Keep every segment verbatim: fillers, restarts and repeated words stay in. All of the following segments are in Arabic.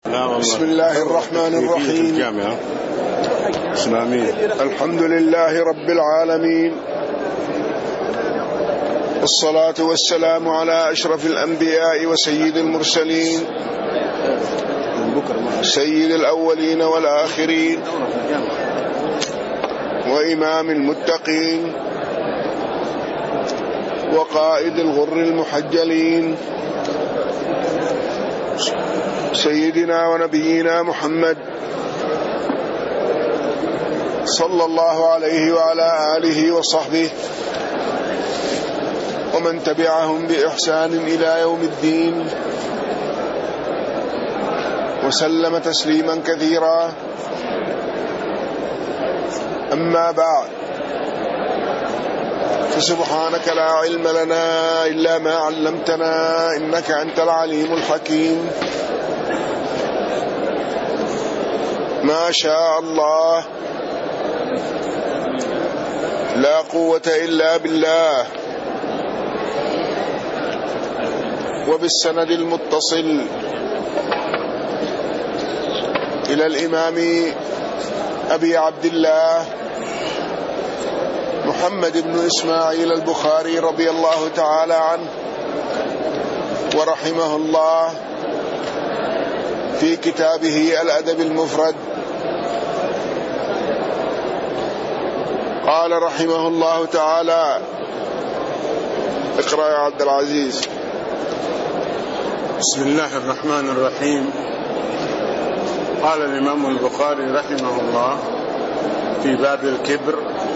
بسم الله الرحمن الرحيم. الحمد لله رب العالمين، والصلاة والسلام على أشرف الأنبياء وسيد المرسلين، سيد الأولين والآخرين، وإمام المتقين، وقائد الغر المحجلين، سيدنا ونبينا محمد صلى الله عليه وعلى آله وصحبه ومن تبعهم بإحسان إلى يوم الدين، وسلم تسليما كثيرا. أما بعد، فسبحانك لا علم لنا إلا ما علمتنا إنك أنت العليم الحكيم. ما شاء الله، لا قوة إلا بالله. وبالسند المتصل إلى الإمام أبي عبد الله محمد بن إسماعيل البخاري رضي الله تعالى عنه ورحمه الله، في كتابه الأدب المفرد، قال رحمه الله تعالى: اقرأ يا عبد العزيز. بسم الله الرحمن الرحيم. قال الإمام البخاري رحمه الله في باب الكبر: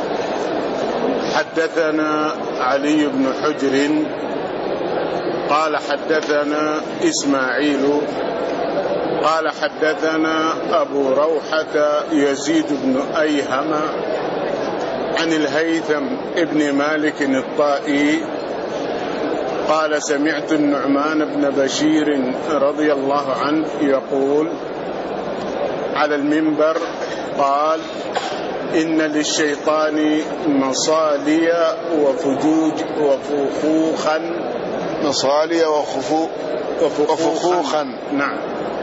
حدثنا علي بن حجر قال حدثنا إسماعيل قال حدثنا أبو روحة يزيد بن أيهم عن الهيثم ابن مالك الطائي قال: سمعت النعمان بن بشير رضي الله عنه يقول على المنبر، قال: إن للشيطان مصالي وفجوج وفخوخا. مصالي وخفو وفخوخا. نعم.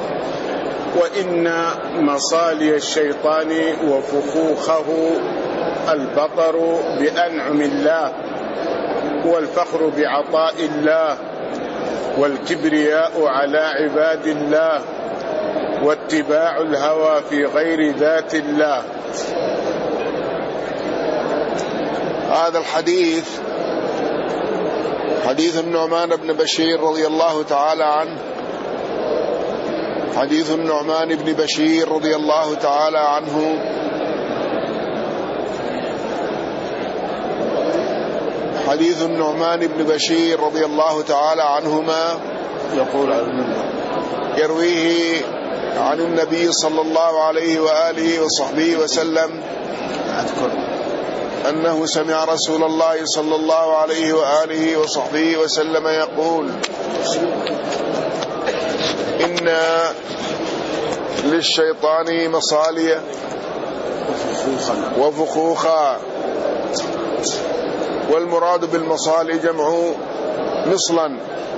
وإن مصالي الشيطان وفخوخه البطر بأنعم الله، والفخر بعطاء الله، والكبرياء على عباد الله، واتباع الهوى في غير ذات الله. هذا الحديث حديث النعمان بن بشير رضي الله تعالى عنه، حديث النعمان بن بشير رضي الله تعالى عنه حديث النعمان بن بشير رضي الله تعالى عنهما يقول على المنبر، يرويه عن النبي صلى الله عليه وآله وصحبه وسلم أنه سمع رسول الله صلى الله عليه وآله وصحبه وسلم يقول: إن للشيطان مصالي وفخوخا. والمراد بالمصالي جمع مصلا،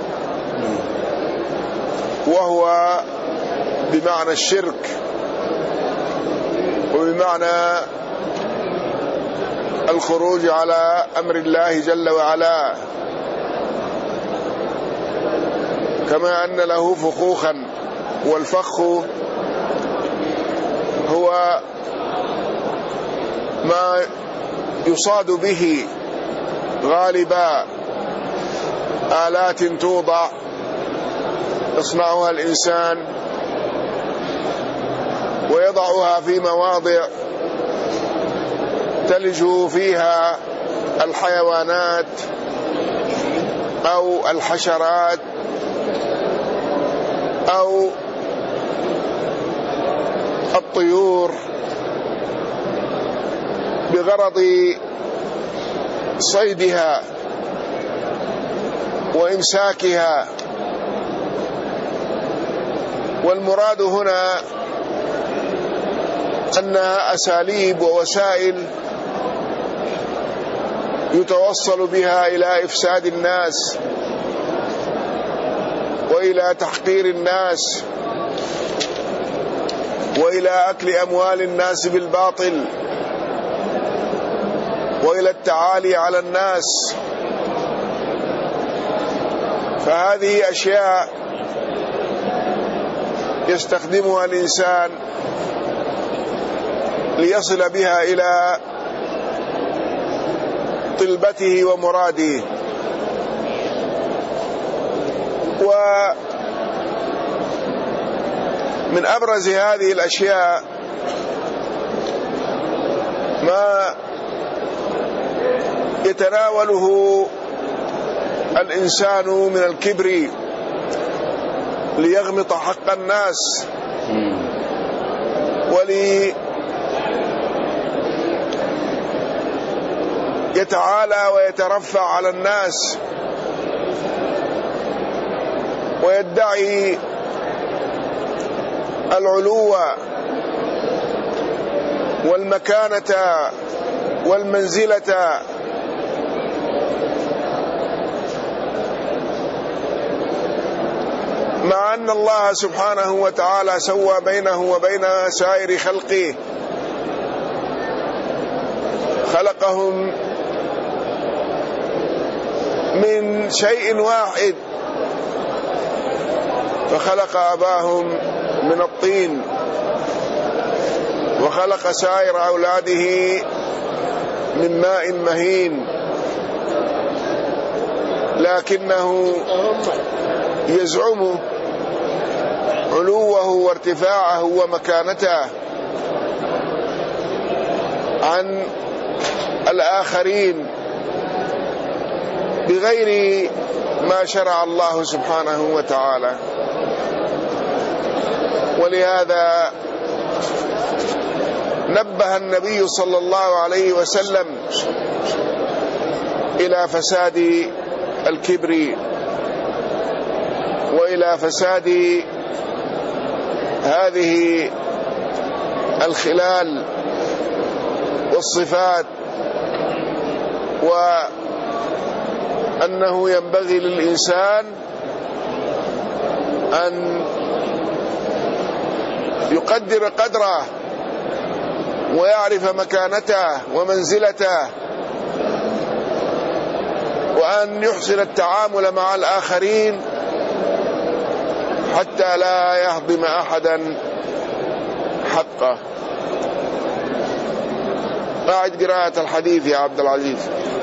وهو بمعنى الشرك، وبمعنى الخروج على أمر الله جل وعلا، كما أن له فخوخا. والفخ هو ما يصاد به غالبا آلات توضع يصنعها الإنسان ويضعها في مواضع تلج فيها الحيوانات أو الحشرات أو الطيور بغرض صيدها وإمساكها. والمراد هنا أنها أساليب ووسائل يتوصل بها إلى إفساد الناس وإلى تحقير الناس وإلى أكل أموال الناس بالباطل وإلى التعالي على الناس. فهذه أشياء يستخدمها الإنسان ليصل بها إلى طلبته ومراده. ومن أبرز هذه الأشياء ما يتناوله الإنسان من الكبر ليغمط حق الناس وليتعالى ويترفع على الناس ويدعي العلو والمكانة والمنزلة، مع أن الله سبحانه وتعالى سوى بينه وبين سائر خلقه، خلقهم من شيء واحد، فخلق أباهم من الطين وخلق سائر أولاده من ماء مهين، لكنه يزعم علوه وارتفاعه ومكانته عن الآخرين بغير ما شرع الله سبحانه وتعالى. ولهذا نبه النبي صلى الله عليه وسلم إلى فساد الكبر وإلى فساد هذه الخلال والصفات، وأنه ينبغي للإنسان أن يقدر قدره ويعرف مكانته ومنزلته، وأن يحسن التعامل مع الآخرين حتى لا يهضم أحدا حقه. قاعد قراءة الحديث يا عبد العزيز.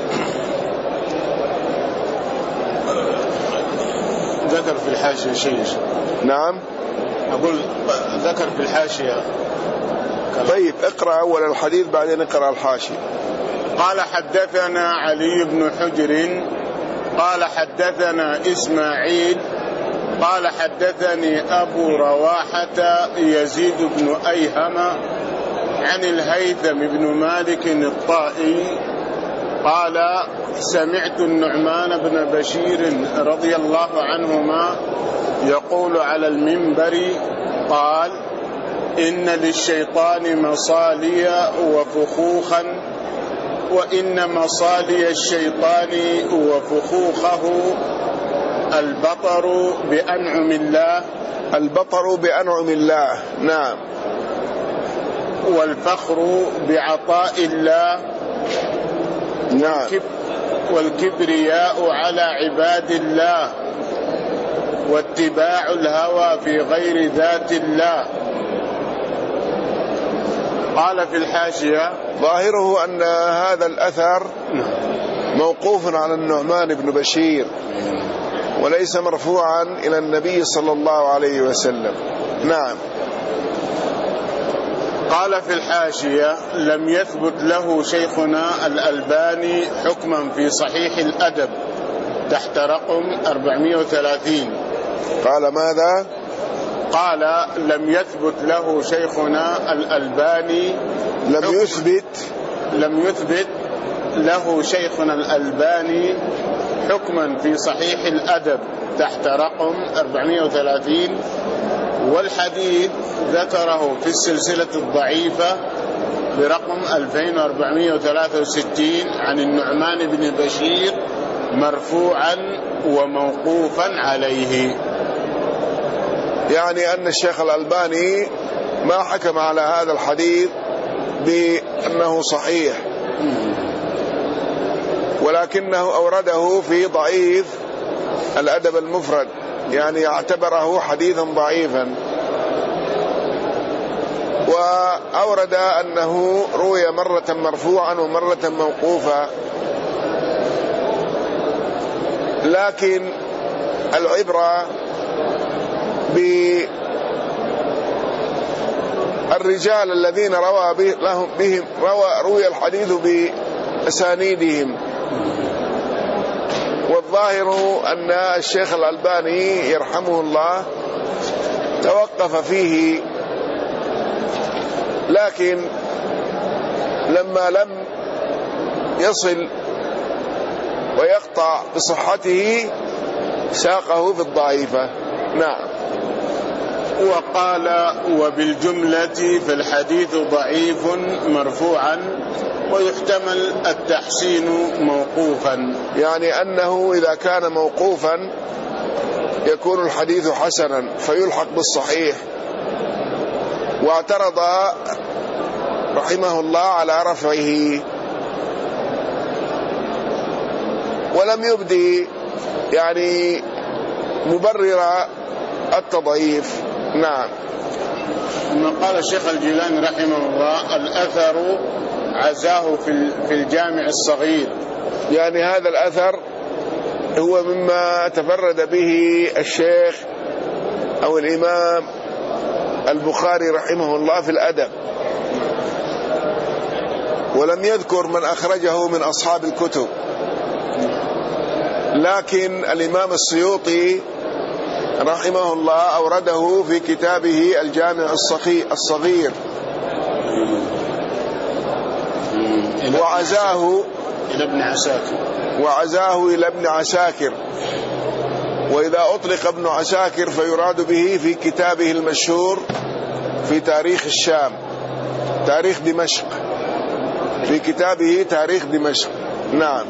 ذكر في الحاشية شيء. نعم أقول ذكر في الحاشية. طيب اقرأ أول الحديث بعدين اقرأ الحاشية. قال حدثنا علي بن حجر قال حدثنا إسماعيل قال حدثني أبو رواحة يزيد بن أيهم عن الهيثم بن مالك الطائي قال سمعت النعمان بن بشير رضي الله عنهما يقول على المنبر قال إن للشيطان مصالي وفخوخا وإن مصالي الشيطان وفخوخه البطر بأنعم الله البطر بأنعم الله. نعم. والفخر بعطاء الله. نعم. والكبرياء على عباد الله واتباع الهوى في غير ذات الله. قال في الحاشية ظاهره أن هذا الأثر موقوف على النعمان بن بشير وليس مرفوعا إلى النبي صلى الله عليه وسلم. نعم. قال في الحاشية لم يثبت له شيخنا الألباني حكما في صحيح الأدب تحت رقم أربعمائة وثلاثين. قال ماذا؟ قال لم يثبت له شيخنا الألباني لم يثبت لم يثبت له شيخنا الألباني حكما في صحيح الأدب تحت رقم أربعمائة وثلاثين، والحديث ذكره في السلسلة الضعيفة برقم ألفين وأربعمائة وثلاثة وستين عن النعمان بن بشير مرفوعا وموقوفا عليه. يعني أن الشيخ الألباني ما حكم على هذا الحديث بأنه صحيح، ولكنه أورده في ضعيف الأدب المفرد، يعني اعتبره حديثا ضعيفا، وأورد أنه روي مرة مرفوعا ومرة موقوفا. لكن العبرة بالرجال الذين روى به لهم بهم روى روي الحديث بأسانيدهم. والظاهر أن الشيخ الألباني يرحمه الله توقف فيه، لكن لما لم يصل ويقطع بصحته ساقه في الضعيفة. نعم. وقال: وبالجملة فالحديث ضعيف مرفوعا ويحتمل التحسين موقوفا، يعني أنه إذا كان موقوفا يكون الحديث حسنا فيلحق بالصحيح. واعترض رحمه الله على رفعه ولم يبدي يعني مبرر التضعيف. نعم. ثم قال الشيخ الجيلاني رحمه الله: الأثر عزاه في الجامع الصغير، يعني هذا الأثر هو مما تفرد به الشيخ أو الإمام البخاري رحمه الله في الأدب، ولم يذكر من أخرجه من أصحاب الكتب. لكن الإمام السيوطي رحمه الله أورده في كتابه الجامع الصغير وعزاه إلى ابن عساكر وعزاه إلى ابن عساكر. وإذا أطلق ابن عساكر فيراد به في كتابه المشهور في تاريخ الشام، تاريخ دمشق، في كتابه تاريخ دمشق. نعم.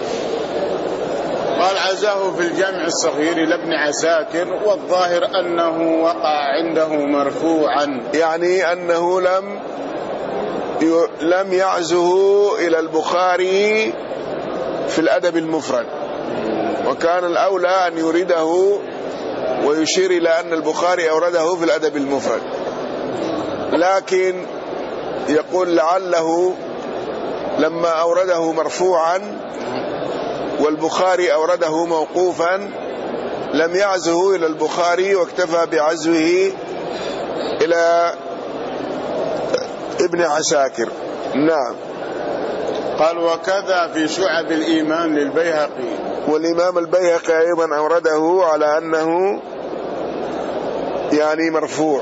قال: عزاه في الجامع الصغير إلى ابن عساكر، والظاهر أنه وقع عنده مرفوعا، يعني أنه لم لم يعزه إلى البخاري في الأدب المفرد، وكان الأولى أن يريده ويشير إلى أن البخاري أورده في الأدب المفرد. لكن يقول لعله لما أورده مرفوعا والبخاري أورده موقوفا لم يعزه إلى البخاري واكتفى بعزوه إلى ابن عساكر. نعم. قال: وكذا في شعب الإيمان للبيهقي، والإمام البيهقي أيضا أورده على أنه يعني مرفوع،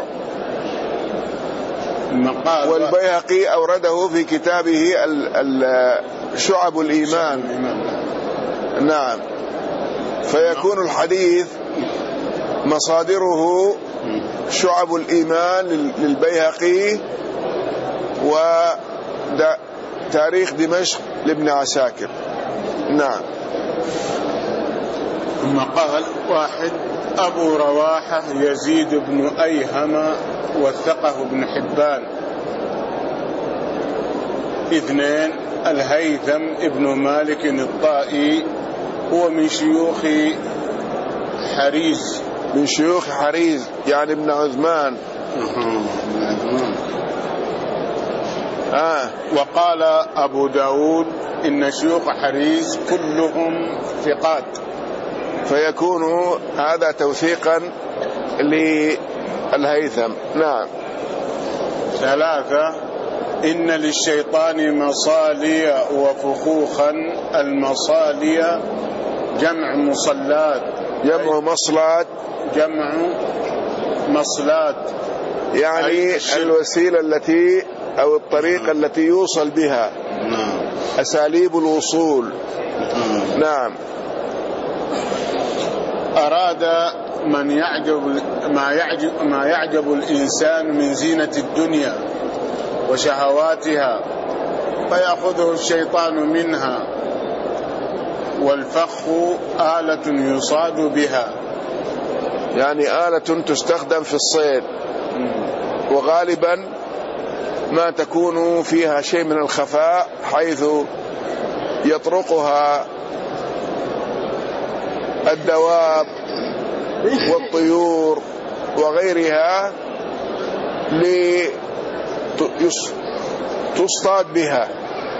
والبيهقي أورده في كتابه شعب الإيمان. نعم. فيكون الحديث مصادره شعب الإيمان للبيهقي وتاريخ دمشق لابن عساكر. نعم. ثم قال: واحد: أبو رواحة يزيد بن أيهم وثقه ابن حبان. اثنين: الهيثم ابن مالك الطائي، هو من شيوخ حريز، من شيوخ حريز يعني ابن عثمان. آه. وقال أبو داود: إن شيوخ حريز كلهم ثقات، فيكون هذا توثيقا للهيثم. نعم. ثلاثة: إن للشيطان مصالي وفخوخا. المصالي جمع مصلات، جمع مصلات، جمع مصلات، يعني الوسيلة التي أو الطريقة التي يوصل بها، أساليب الوصول. نعم. أراد من يعجب ما يعجب ما يعجب الإنسان من زينة الدنيا وشهواتها فيأخذه الشيطان منها، والفخ آلة يصاد بها، يعني آلة تستخدم في الصيد. وغالبا ما تكون فيها شيء من الخفاء حيث يطرقها الدواب والطيور وغيرها لتصطاد بها.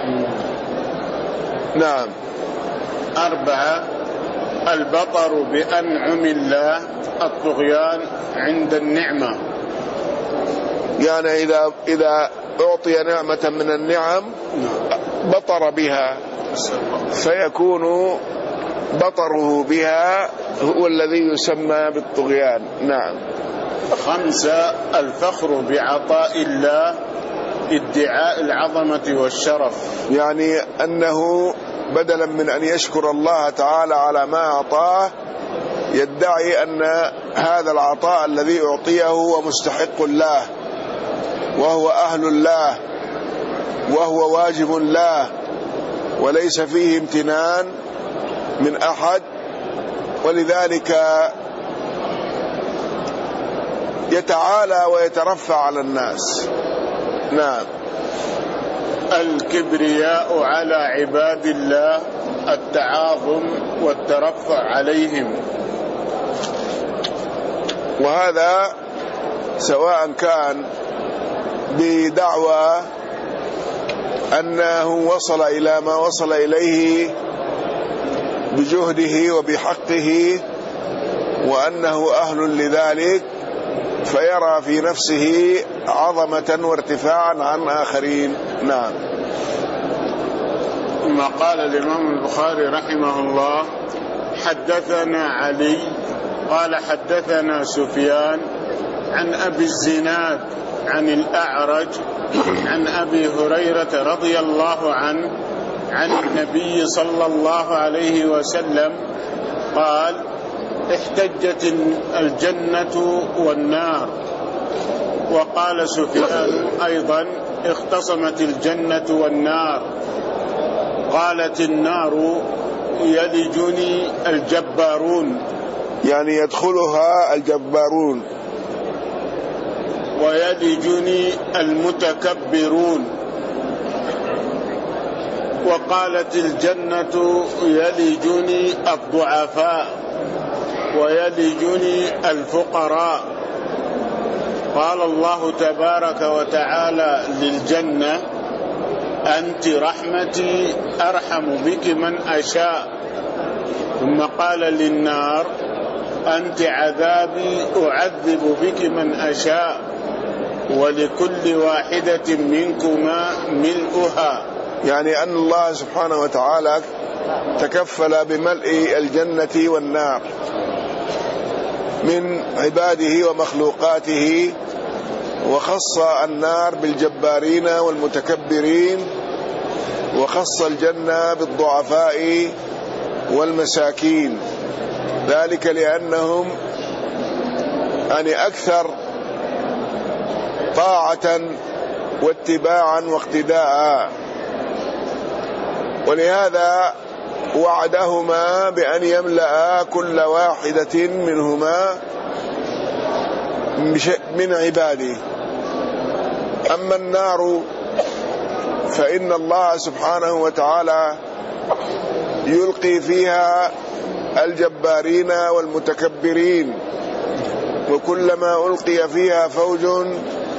نعم. أربعة: البطر بأنعم الله، الطغيان عند النعمة. يعني إذا إذا أعطي نعمة من النعم بطر بها، فيكون بطره بها هو الذي يسمى بالطغيان. نعم. خمسة: الفخر بعطاء الله، ادعاء العظمة والشرف. يعني أنه بدلا من أن يشكر الله تعالى على ما أعطاه يدعي أن هذا العطاء الذي أعطيه هو مستحق الله، وهو أهل الله، وهو واجب الله، وليس فيه امتنان من أحد، ولذلك يتعالى ويترفع على الناس. نعم. الكبرياء على عباد الله، التعاظم والترفع عليهم. وهذا سواء كان بدعوى أنه وصل إلى ما وصل إليه بجهده وبحقه وأنه أهل لذلك، فيرى في نفسه عظمة وارتفاعا عن آخرين. نعم. ثم قال الإمام البخاري رحمه الله: حدثنا علي قال حدثنا سفيان عن أبي الزناد عن الأعرج عن أبي هريرة رضي الله عنه عن النبي صلى الله عليه وسلم قال: احتجت الجنة والنار. وقال سفيان أيضا: اختصمت الجنة والنار. قالت النار: يلجني الجبارون، يعني يدخلها الجبارون، ويلجني المتكبرون. وقالت الجنة: يلجني الضعفاء ويلجني الفقراء. قال الله تبارك وتعالى للجنة: أنت رحمتي أرحم بك من أشاء. ثم قال للنار: أنت عذابي أعذب بك من أشاء، ولكل واحدة منكما ملؤها. يعني أن الله سبحانه وتعالى تكفل بملء الجنة والنار من عباده ومخلوقاته، وخص النار بالجبارين والمتكبرين، وخص الجنة بالضعفاء والمساكين، ذلك لأنهم يعني أكثر طاعة واتباعا واقتداء. ولهذا وعدهما بأن يملأ كل واحدة منهما من عباده. أما النار فإن الله سبحانه وتعالى يلقي فيها الجبارين والمتكبرين، وكلما ألقي فيها فوج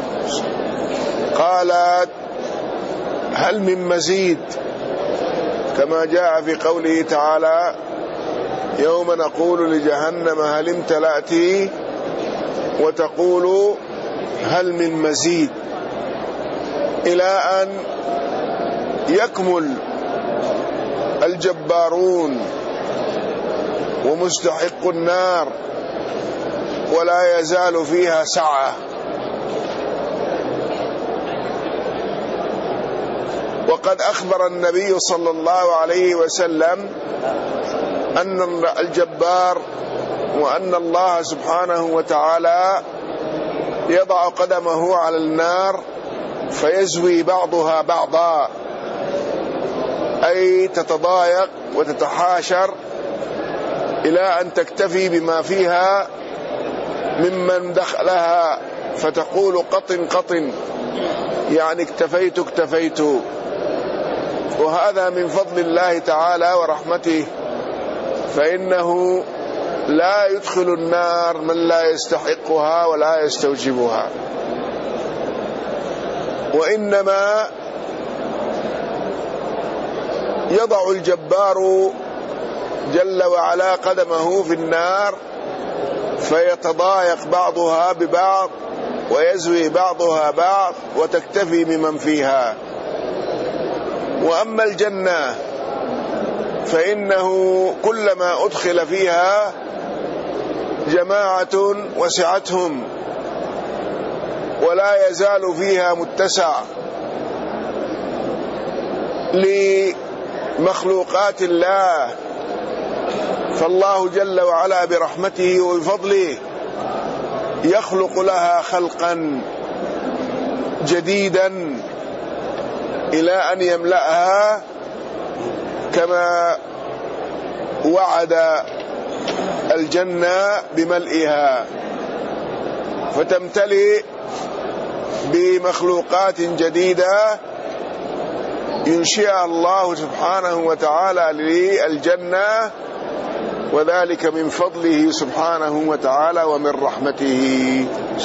قالت هل من مزيد، كما جاء في قوله تعالى: يوم نقول لجهنم هل امتلأت، وتقول هل من مزيد، إلى أن يكمل الجبارون ومستحق النار ولا يزال فيها سعة. وقد أخبر النبي صلى الله عليه وسلم أن الجبار وأن الله سبحانه وتعالى يضع قدمه على النار فيزوي بعضها بعضا، أي تتضايق وتتحاشر إلى أن تكتفي بما فيها ممن دخلها فتقول قطن قطن، يعني اكتفيت اكتفيت. وهذا من فضل الله تعالى ورحمته، فإنه لا يدخل النار من لا يستحقها ولا يستوجبها، وإنما يضع الجبار جل وعلا قدمه في النار فيتضايق بعضها ببعض ويزوي بعضها بعض وتكتفي بمن فيها. وأما الجنة فإنه كلما أدخل فيها جماعة وسعتهم ولا يزال فيها متسع لمخلوقات الله، فالله جل وعلا برحمته وبفضله يخلق لها خلقا جديدا إلى أن يملأها كما وعد الجنة بملئها، فتمتلئ بمخلوقات جديدة ينشئها الله سبحانه وتعالى للجنة، وذلك من فضله سبحانه وتعالى ومن رحمته.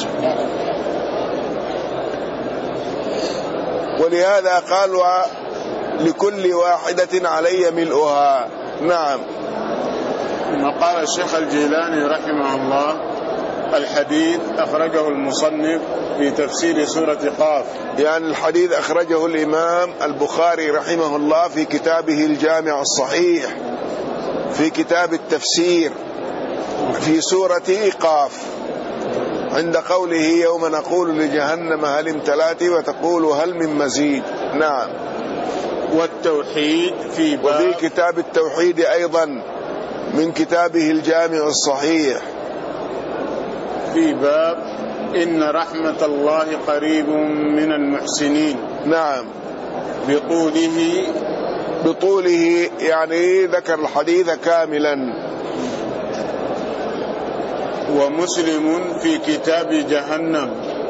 ولهذا قال لكل واحدة علي ملؤها. نعم. ثم قال الشيخ الجيلاني رحمه الله: الحديث أخرجه المصنف في تفسير سورة قاف. يعني الحديث أخرجه الإمام البخاري رحمه الله في كتابه الجامع الصحيح في كتاب التفسير في سورة قاف، عند قوله: يوم نقول لجهنم هل امتلأت وتقول هل من مزيد. نعم. والتوحيد في باب، وفي كتاب التوحيد أيضا من كتابه الجامع الصحيح في باب إن رحمة الله قريب من المحسنين. نعم. بطوله بطوله يعني ذكر الحديث كاملا. ومسلم في كتاب جهنم،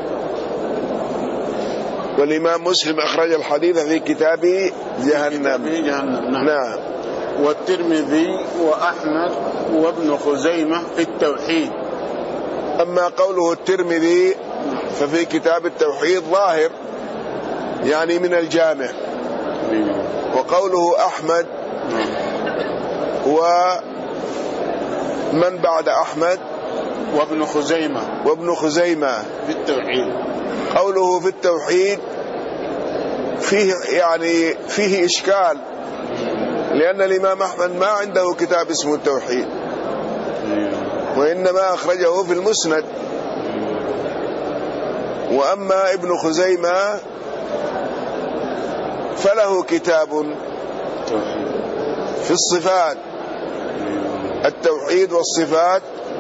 والإمام مسلم أخرج الحديث في كتاب جهنم. في جهنم. نعم. نعم. والترمذي وأحمد وابن خزيمة في التوحيد. أما قوله الترمذي ففي كتاب التوحيد ظاهر، يعني من الجامع. وقوله أحمد ومن بعد أحمد وابن خزيمة وابن خزيمة في التوحيد. قوله في التوحيد فيه يعني فيه إشكال، لأن الإمام أحمد ما عنده كتاب اسمه التوحيد، وإنما أخرجه في المسند. وأما ابن خزيمة فله كتاب في الصفات، التوحيد والصفات،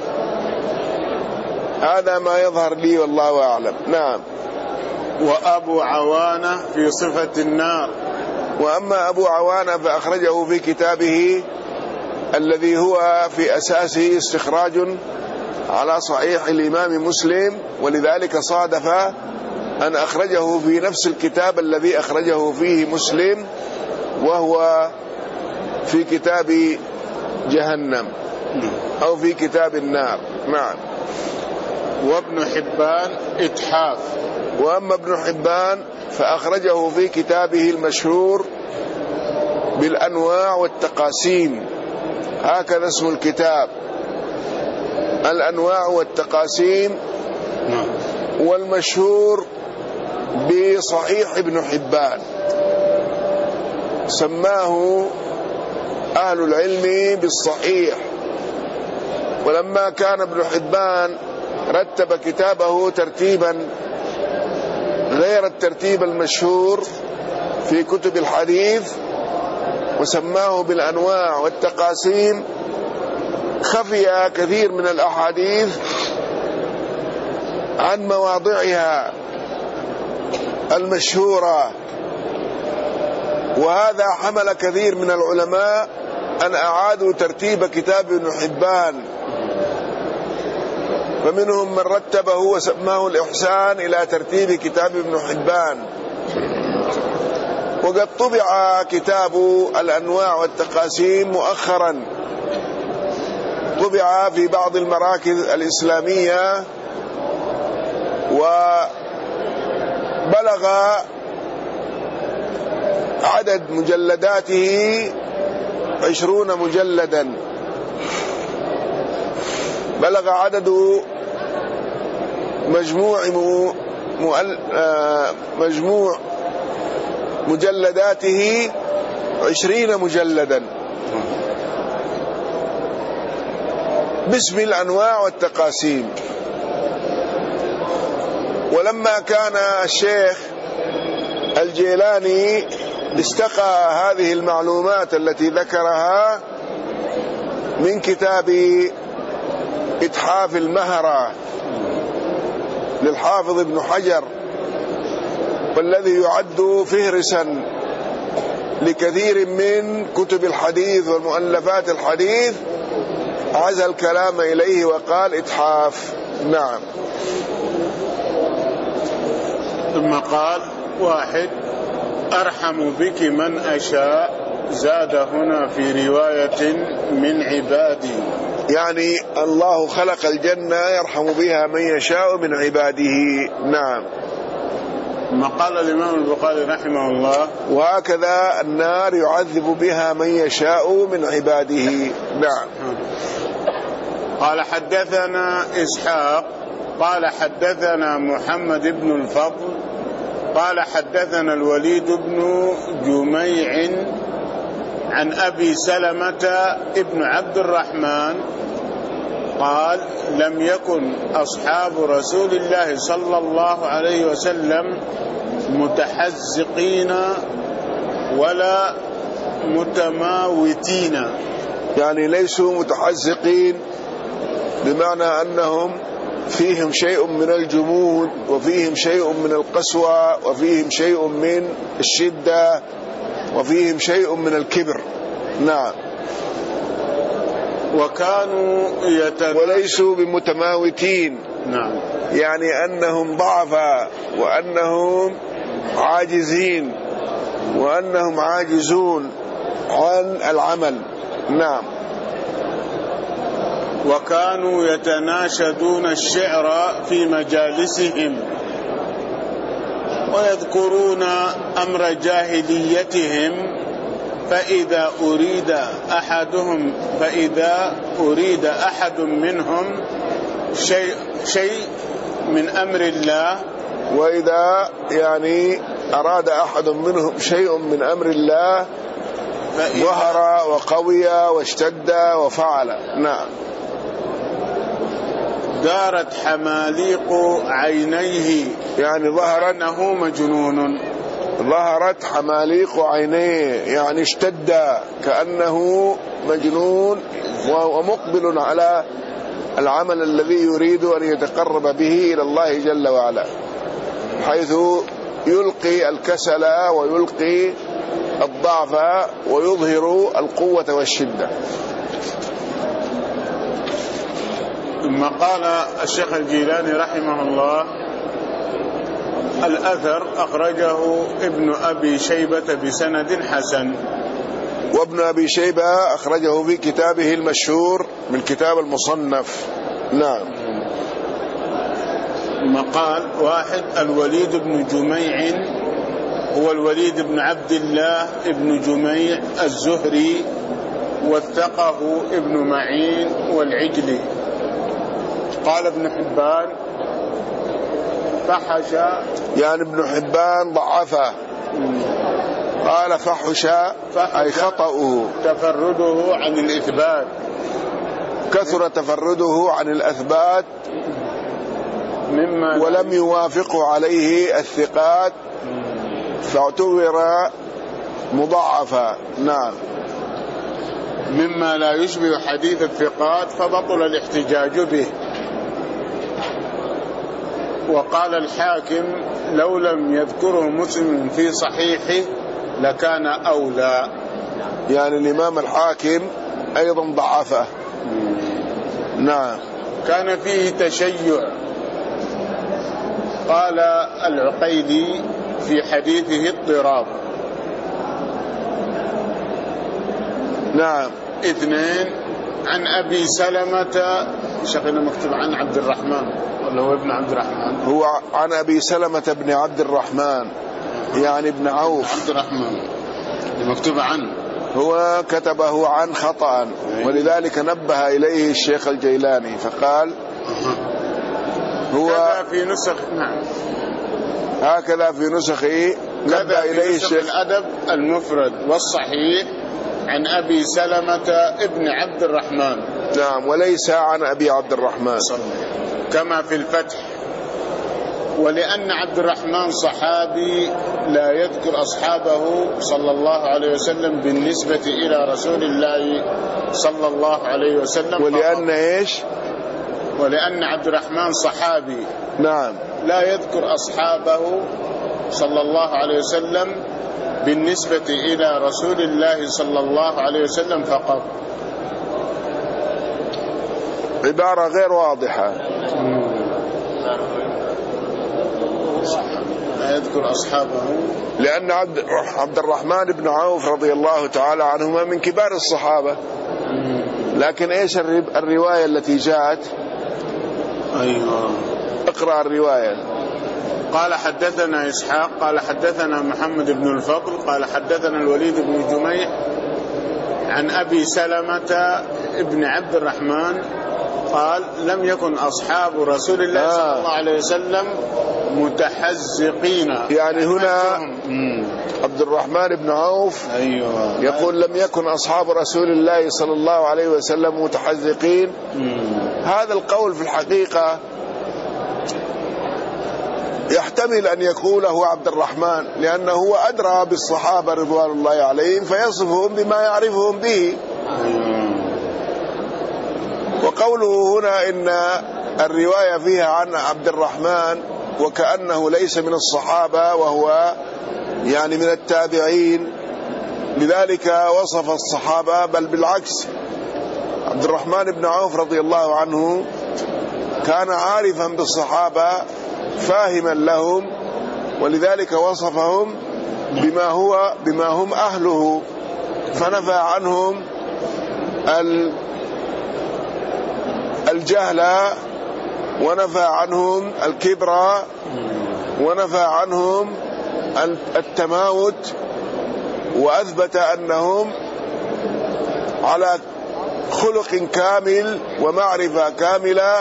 هذا ما يظهر لي والله أعلم. نعم. وأبو عوانة في صفة النار. وأما أبو عوانة فأخرجه في كتابه الذي هو في أساسه استخراج على صحيح الإمام مسلم، ولذلك صادف أن أخرجه في نفس الكتاب الذي أخرجه فيه مسلم، وهو في كتاب جهنم أو في كتاب النار. نعم. وابن حبان إتحاف. وأما ابن حبان فأخرجه في كتابه المشهور بالأنواع والتقاسيم، هكذا اسم الكتاب، الأنواع والتقاسيم، والمشهور بصحيح ابن حبان، سماه أهل العلم بالصحيح. ولما كان ابن حبان رتب كتابه ترتيبا غير الترتيب المشهور في كتب الحديث وسماه بالأنواع والتقاسيم، خفي كثير من الأحاديث عن مواضعها المشهورة، وهذا حمل كثير من العلماء أن أعادوا ترتيب كتاب ابن حبان فمنهم من رتبه وسماه الإحسان إلى ترتيب كتاب ابن حبان. وقد طبع كتاب الأنواع والتقاسيم مؤخرا، طبع في بعض المراكز الإسلامية، وبلغ عدد مجلداته عشرون مجلدا، بلغ عدد مجموع مجموع مجلداته عشرين مجلدا باسم الأنواع والتقاسيم. ولما كان الشيخ الجيلاني استقى هذه المعلومات التي ذكرها من كتاب إتحاف المهرة للحافظ ابن حجر، والذي يعد فهرسا لكثير من كتب الحديث والمؤلفات الحديث، عزى الكلام إليه وقال إتحاف. نعم. ثم قال: واحد: أرحم بك من أشاء، زاد هنا في رواية من عبادي، يعني الله خلق الجنة يرحم بها من يشاء من عباده. نعم. ثم قال الإمام البخاري رحمه الله: وهكذا النار يعذب بها من يشاء من عباده. نعم. قال: حدثنا إسحاق قال حدثنا محمد بن الفضل قال حدثنا الوليد بن جميع عن أبي سلمة ابن عبد الرحمن قال: لم يكن أصحاب رسول الله صلى الله عليه وسلم متحزقين ولا متماوتين، يعني ليسوا متحزقين بمعنى أنهم فيهم شيء من الجمود، وفيهم شيء من القسوة، وفيهم شيء من الشدة، وفيهم شيء من الكبر. نعم. وكانوا يتن... وليسوا بمتماوتين. نعم. يعني أنهم ضعفاء، وأنهم عاجزين، وأنهم عاجزون عن العمل. نعم. وكانوا يتناشدون الشعر في مجالسهم، ويذكرون أمر جاهليتهم، فإذا أريد أحدهم فإذا أريد أحد منهم شيء شيء من أمر الله، وإذا يعني أراد أحد منهم شيء من أمر الله ظهر وقوي واشتد وفعل. نعم. دارت حماليق عينيه، يعني ظهر أنه مجنون. ظهرت حماليق عينيه يعني اشتد كأنه مجنون، ومقبل على العمل الذي يريد أن يتقرب به إلى الله جل وعلا، حيث يلقي الكسل ويلقي الضعف ويظهر القوة والشدة. ثم قال الشيخ الجيلاني رحمه الله: الأثر أخرجه ابن أبي شيبة بسند حسن. وابن أبي شيبة أخرجه في كتابه المشهور من كتاب المصنف. نعم. ثم قال: واحد: الوليد بن جميع هو الوليد بن عبد الله ابن جميع الزهري، وثقه ابن معين والعجلي. قال ابن حبان: فحش، يعني ابن حبان ضعفه. قال فحش أي خطأه، تفرده عن الإثبات، كثر تفرده عن الأثبات، مما ولم يوافق عليه الثقات فاعتبر مضاعفا. نعم. مما لا يشبه حديث الثقات فبطل الاحتجاج به. وقال الحاكم: لو لم يذكره مسلم في صحيحه لكان أولى، يعني الإمام الحاكم أيضا ضعفه. نعم. كان فيه تشيع. قال العقيلي في حديثه اضطراب. نعم. اثنين، عن أبي سلمة، شغلنا مكتوب عن عبد الرحمن ولا هو ابن عبد الرحمن؟ هو عن أبي سلمة بن عبد الرحمن يعني ابن عوف. عبد الرحمن مكتوب عنه، هو كتبه عن خطأ، ولذلك نبه إليه الشيخ الجيلاني فقال هو كذا في نسخ. نعم، هكذا في نسخه نبه إليه الشيخ. الأدب المفرد والصحيح عن أبي سلمة ابن عبد الرحمن. نعم، وليس عن أبي عبد الرحمن كما في الفتح. ولأن عبد الرحمن صحابي لا يذكر أصحابه صلى الله عليه وسلم بالنسبة إلى رسول الله صلى الله عليه وسلم. ولأن إيش؟ ولأن عبد الرحمن صحابي. نعم. لا يذكر أصحابه صلى الله عليه وسلم بالنسبة إلى رسول الله صلى الله عليه وسلم فقط. عبارة غير واضحة. لا يذكر أصحابه لأن عبد عبد الرحمن بن عوف رضي الله تعالى عنهما من كبار الصحابة. لكن إيش الرواية التي جاءت؟ أيوة، اقرأ الرواية. قال حدثنا إسحاق قال حدثنا محمد بن الفضل قال حدثنا الوليد بن جميح عن أبي سلمة ابن عبد الرحمن قال لم يكن أصحاب رسول الله آه. صلى الله عليه وسلم متحزقين. يعني هنا عبد الرحمن بن عوف أيوة. يقول لم يكن أصحاب رسول الله صلى الله عليه وسلم متحزقين. مم. هذا القول في الحقيقة يحتمل أن يقوله عبد الرحمن، لأنه هو أدرى بالصحابة رضوان الله عليهم فيصفهم بما يعرفهم به. وقوله هنا إن الرواية فيها عن عبد الرحمن وكأنه ليس من الصحابة وهو يعني من التابعين، لذلك وصف الصحابة، بل بالعكس عبد الرحمن بن عوف رضي الله عنه كان عارفا بالصحابة فاهما لهم، ولذلك وصفهم بما هو بما هم أهله، فنفى عنهم الجهل ونفى عنهم الكبر ونفى عنهم التماوت، وأثبت أنهم على خلق كامل ومعرفة كاملة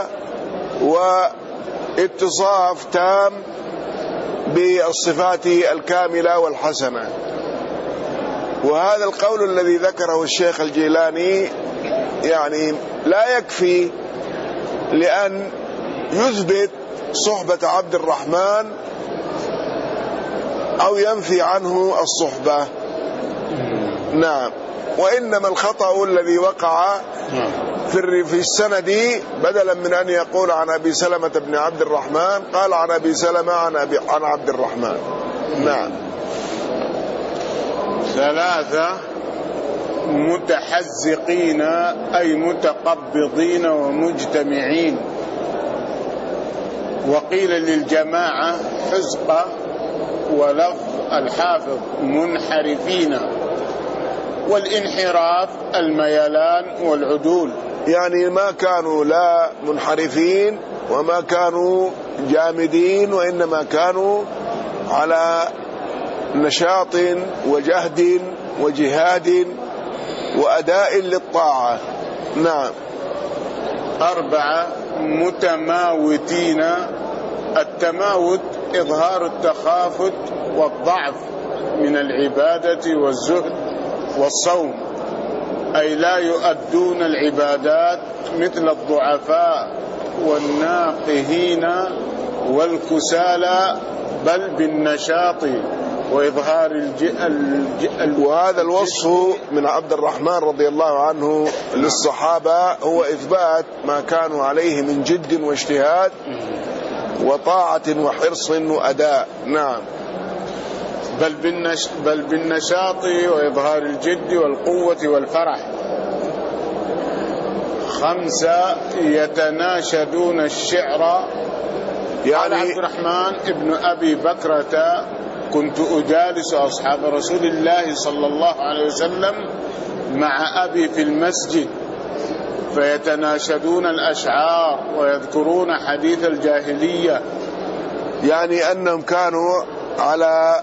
واتصاف تام بالصفات الكاملة والحسنة. وهذا القول الذي ذكره الشيخ الجيلاني يعني لا يكفي لأن يثبت صحبة عبد الرحمن أو ينفي عنه الصحبة. نعم. وإنما الخطأ الذي وقع في السند بدلا من أن يقول عن أبي سلمة بن عبد الرحمن قال عن أبي سلمة عن, أبي عن عبد الرحمن. نعم. ثلاثة، متحزقين أي متقبضين ومجتمعين. وقيل للجماعة حزقة، ولفظ الحافظ منحرفين، والانحراف الميلان والعدول. يعني ما كانوا لا منحرفين وما كانوا جامدين، وإنما كانوا على نشاط وجهد وجهاد وأداء للطاعة. نعم. أربعة، متماوتين. التماوت إظهار التخافت والضعف من العبادة والزهد والصوم، أي لا يؤدون العبادات مثل الضعفاء والناقهين والكسالى، بل بالنشاط وإظهار الج... الج... الج... وهذا الوصف من عبد الرحمن رضي الله عنه للصحابة هو إثبات ما كانوا عليه من جد واجتهاد وطاعة وحرص وأداء. نعم. بل, بالنش... بل بالنشاط وإظهار الجد والقوة والفرح. خمسة يتناشدون الشعر. يعني قال عبد الرحمن ابن أبي بكرة: كنت أجالس أصحاب رسول الله صلى الله عليه وسلم مع أبي في المسجد فيتناشدون الأشعار ويذكرون حديث الجاهلية. يعني أنهم كانوا على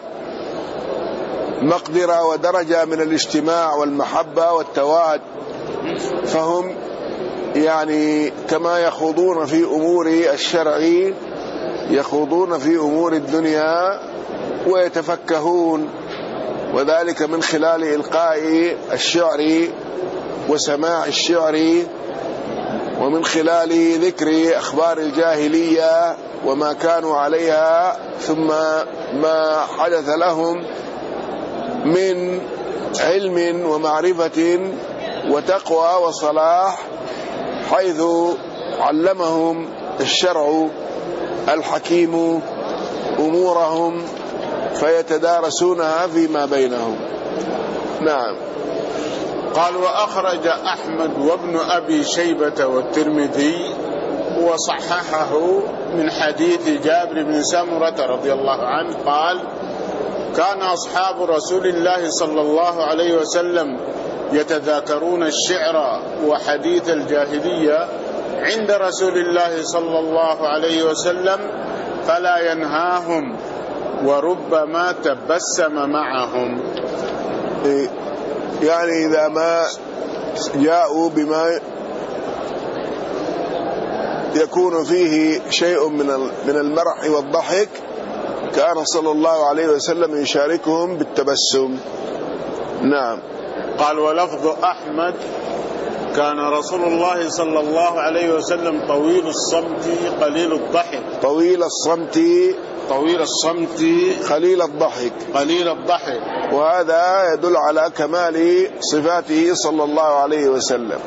مقدرة ودرجة من الاجتماع والمحبة والتواد، فهم يعني كما يخوضون في أمور الشرع يخوضون في أمور الدنيا ويتفكهون، وذلك من خلال إلقاء الشعر وسماع الشعر، ومن خلال ذكر أخبار الجاهلية وما كانوا عليها، ثم ما حدث لهم من علم ومعرفة وتقوى وصلاح، حيث علمهم الشرع الحكيم أمورهم فيتدارسونها فيما بينهم. نعم. قال: وأخرج أحمد وابن أبي شيبة والترمذي وصححه من حديث جابر بن سمرة رضي الله عنه قال: كان أصحاب رسول الله صلى الله عليه وسلم يتذاكرون الشعر وحديث الجاهلية عند رسول الله صلى الله عليه وسلم فلا ينهاهم وربما تبسم معهم. يعني إذا ما جاءوا بما يكون فيه شيء من المرح والضحك كان صلى الله عليه وسلم يشاركهم بالتبسم. نعم. قال: ولفظ أحمد: كان رسول الله صلى الله عليه وسلم طويل الصمت قليل الضحك. طويل الصمت طويل الصمت قليل الضحك قليل الضحك وهذا يدل على كمال صفاته صلى الله عليه وسلم.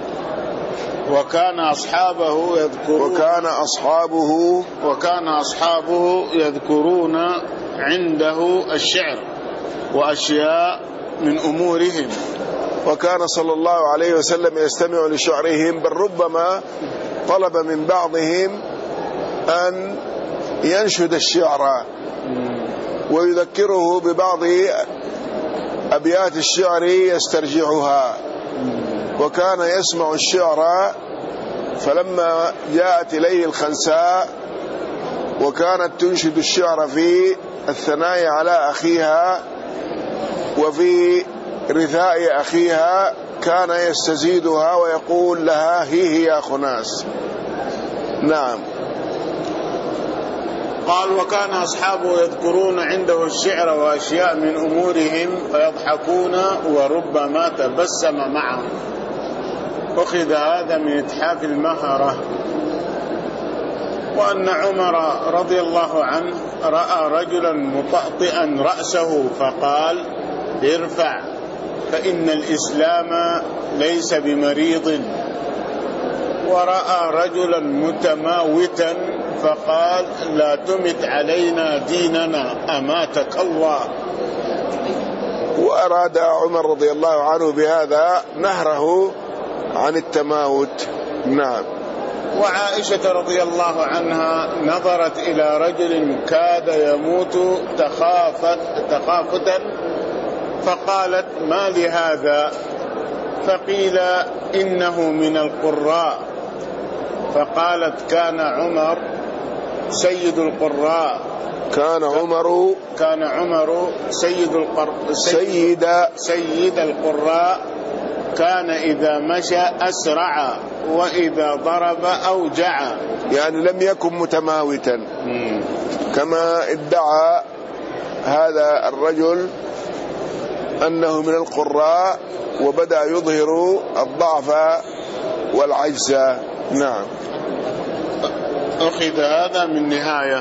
وكان أصحابه يذكرون وكان أصحابه وكان أصحابه يذكرون عنده الشعر وأشياء من أمورهم. وكان صلى الله عليه وسلم يستمع لشعرهم، بل ربما طلب من بعضهم أن ينشد الشعر ويذكره ببعض أبيات الشعر يسترجعها، وكان يسمع الشعر. فلما جاءت إليه الخنساء وكانت تنشد الشعر في الثناء على أخيها وفي رثاء أخيها، كان يستزيدها ويقول لها: هي هي يا خناس. نعم. قال: وكان أصحابه يذكرون عنده الشعر وأشياء من أمورهم فيضحكون وربما تبسم معهم. أخذ هذا من إتحاف المهرة. وأن عمر رضي الله عنه رأى رجلا مطأطئا رأسه فقال: ارفع فإن الإسلام ليس بمريض. ورأى رجلا متماوتا فقال: لا تمت علينا ديننا أماتك الله. وأراد عمر رضي الله عنه بهذا نهره عن التماوت. نعم. وعائشة رضي الله عنها نظرت إلى رجل كاد يموت تخافت تخافتا فقالت: ما لهذا؟ فقيل: إنه من القراء. فقالت: كان عمر سيد القراء. كان عمر كان عمر سيد القر سيد سيد القراء. كان إذا مشى أسرع وإذا ضرب أوجع. يعني لم يكن متماوتا كما ادعى هذا الرجل أنه من القراء، وبدأ يظهر الضعف والعجز. نعم. أخذ هذا من نهاية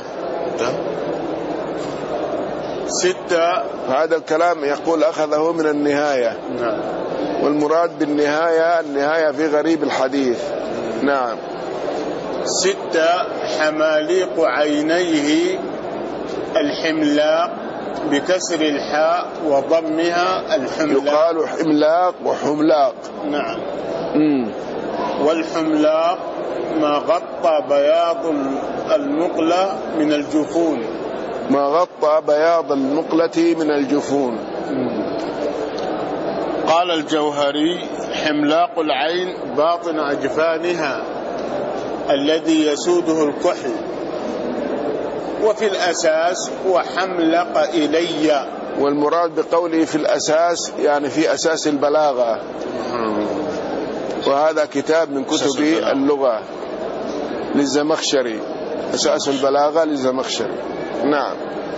ستة. هذا الكلام يقول أخذه من النهاية. نعم. والمراد بالنهاية النهاية في غريب الحديث. نعم. ستة. حماليق عينيه الحملاق بكسر الحاء وضمها الحملاق. يقال حملاق وحملاق. نعم. مم. والحملاق ما غطى بياض المقلة من الجفون. ما غطى بياض المقلة من الجفون. قال الجوهري: حملاق العين باطن أجفانها الذي يسوده الكحل، وفي الأساس وحملق إلي. والمراد بقوله في الأساس يعني في أساس البلاغة، وهذا كتاب من كتب اللغة للزمخشري، أساس البلاغة للزمخشري. نعم.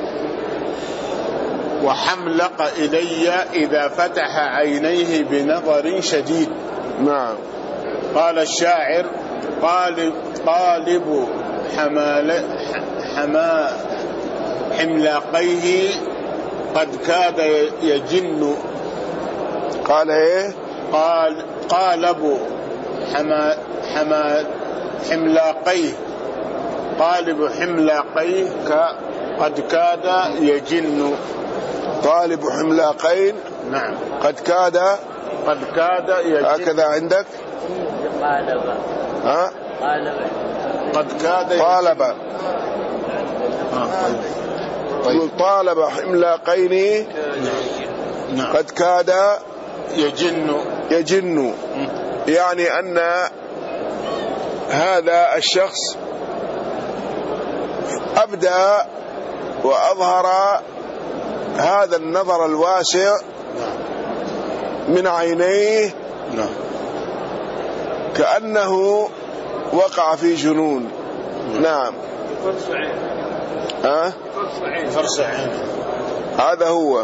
وحملق إلي إذا فتح عينيه بنظر شديد. نعم. قال الشاعر: قالب قالب حمال حما حملاقيه قد كاد يجن. قال ايه؟ قال قالب حما حما حملاقيه قالب حملاقيه قد كاد يجن. طالب حملاقين. نعم. قد كاد. قد كاد يجن. هكذا عندك؟ قالب. ها؟ قالب. قد كاد طالب. طيب. طالب حملاقين. نعم. قد كاد يجن. يجن يعني أن هذا الشخص أبدى وأظهر هذا النظر الواسع من عينيه، كأنه وقع في جنون. نعم. ها؟ فرس عين. هذا هو.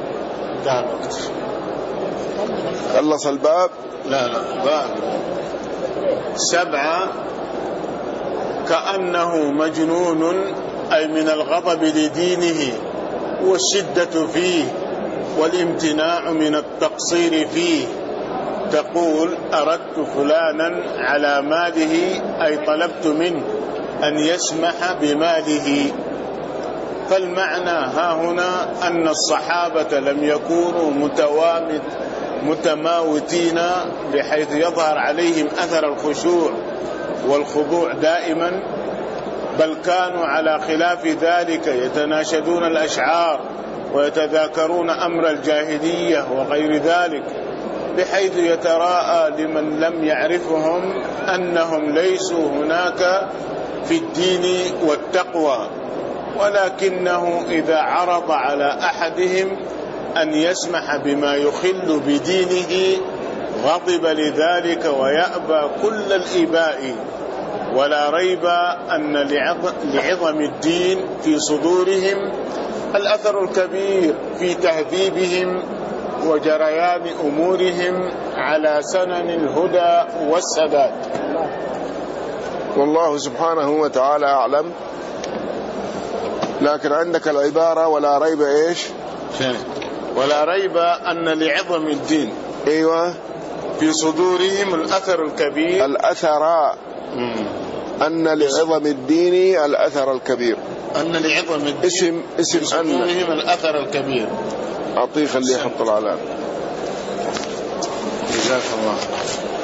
خلص الباب. لا لا باب. سبعة: كأنه مجنون، أي من الغضب لدينه والشدة فيه والامتناع من التقصير فيه. تقول: أردت فلانا على ماله، أي طلبت منه أن يسمح بماله. فالمعنى ها هنا أن الصحابة لم يكونوا متوامت متماوتين بحيث يظهر عليهم أثر الخشوع والخضوع دائما، بل كانوا على خلاف ذلك يتناشدون الأشعار ويتذاكرون أمر الجاهلية وغير ذلك، بحيث يتراءى لمن لم يعرفهم أنهم ليسوا هناك في الدين والتقوى، ولكنه إذا عرض على أحدهم أن يسمح بما يخل بدينه غضب لذلك ويأبى كل الإباء. ولا ريب أن لعظم الدين في صدورهم الأثر الكبير في تهذيبهم وجريان أمورهم على سنن الهدى والسداد. والله سبحانه وتعالى أعلم. لكن عندك العبارة ولا ريب إيش؟ ولا ريب أن لعظم الدين أيوة في صدورهم الأثر الكبير. الأثر مم. أن لعظم الدين الأثر الكبير. أن لعظم الدين اسم اسم في صدورهم الأثر الكبير. أعطيه خليه يحط العلامة. جزاك الله.